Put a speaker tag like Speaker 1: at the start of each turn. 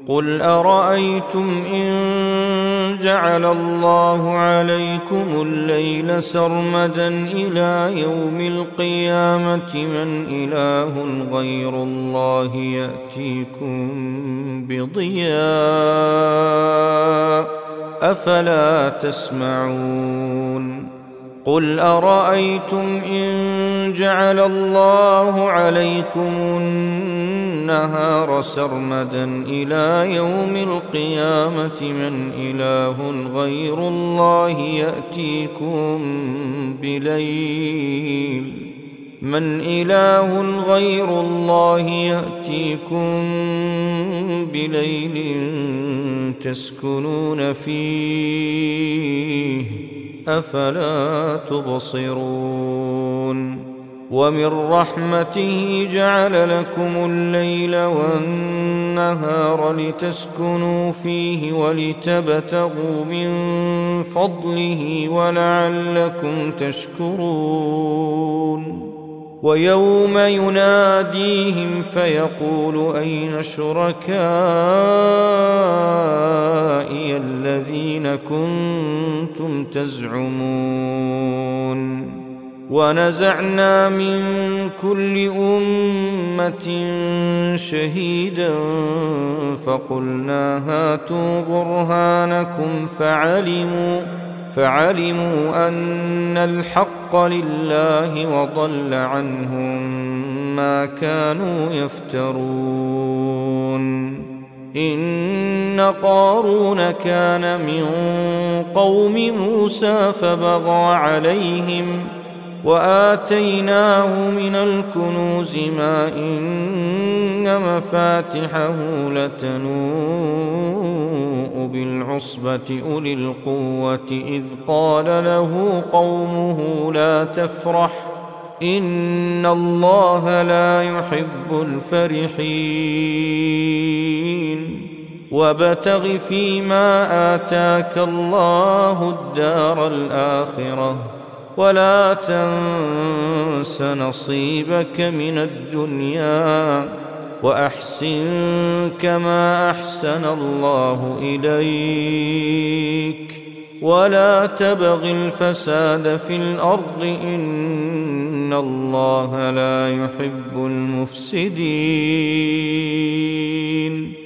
Speaker 1: قل أرأيتم إن جعل الله عليكم الليل سرمدا إلى يوم القيامة من إله غير الله يأتيكم بضياء أفلا تسمعون قل أرأيتم إن جعل الله عليكم النهار سرمدا إلى يوم القيامة من إله غير الله يأتيكم بليل تسكنون فيه أفلا تبصرون ومن رحمته جعل لكم الليل والنهار لتسكنوا فيه ولتبتغوا من فضله ولعلكم تشكرون ويوم يناديهم فيقول أين شركائي الذين كنتم تزعمون ونزعنا من كل أمة شهيدا فقلنا هاتوا برهانكم فعلموا أن الحق لله وضل عنهم ما كانوا يفترون إن قارون كان من قوم موسى فبغى عليهم وآتيناه من الكنوز ما إن مفاتحه لتنوء بالعصبة أولي القوة إذ قال له قومه لا تفرح إن الله لا يحب الفرحين وابتغ فيما آتاك الله الدار الآخرة ولا تنس نصيبك من الدنيا وأحسن كما أحسن الله إليك ولا تبغ الفساد في الأرض إن الله لا يحب المفسدين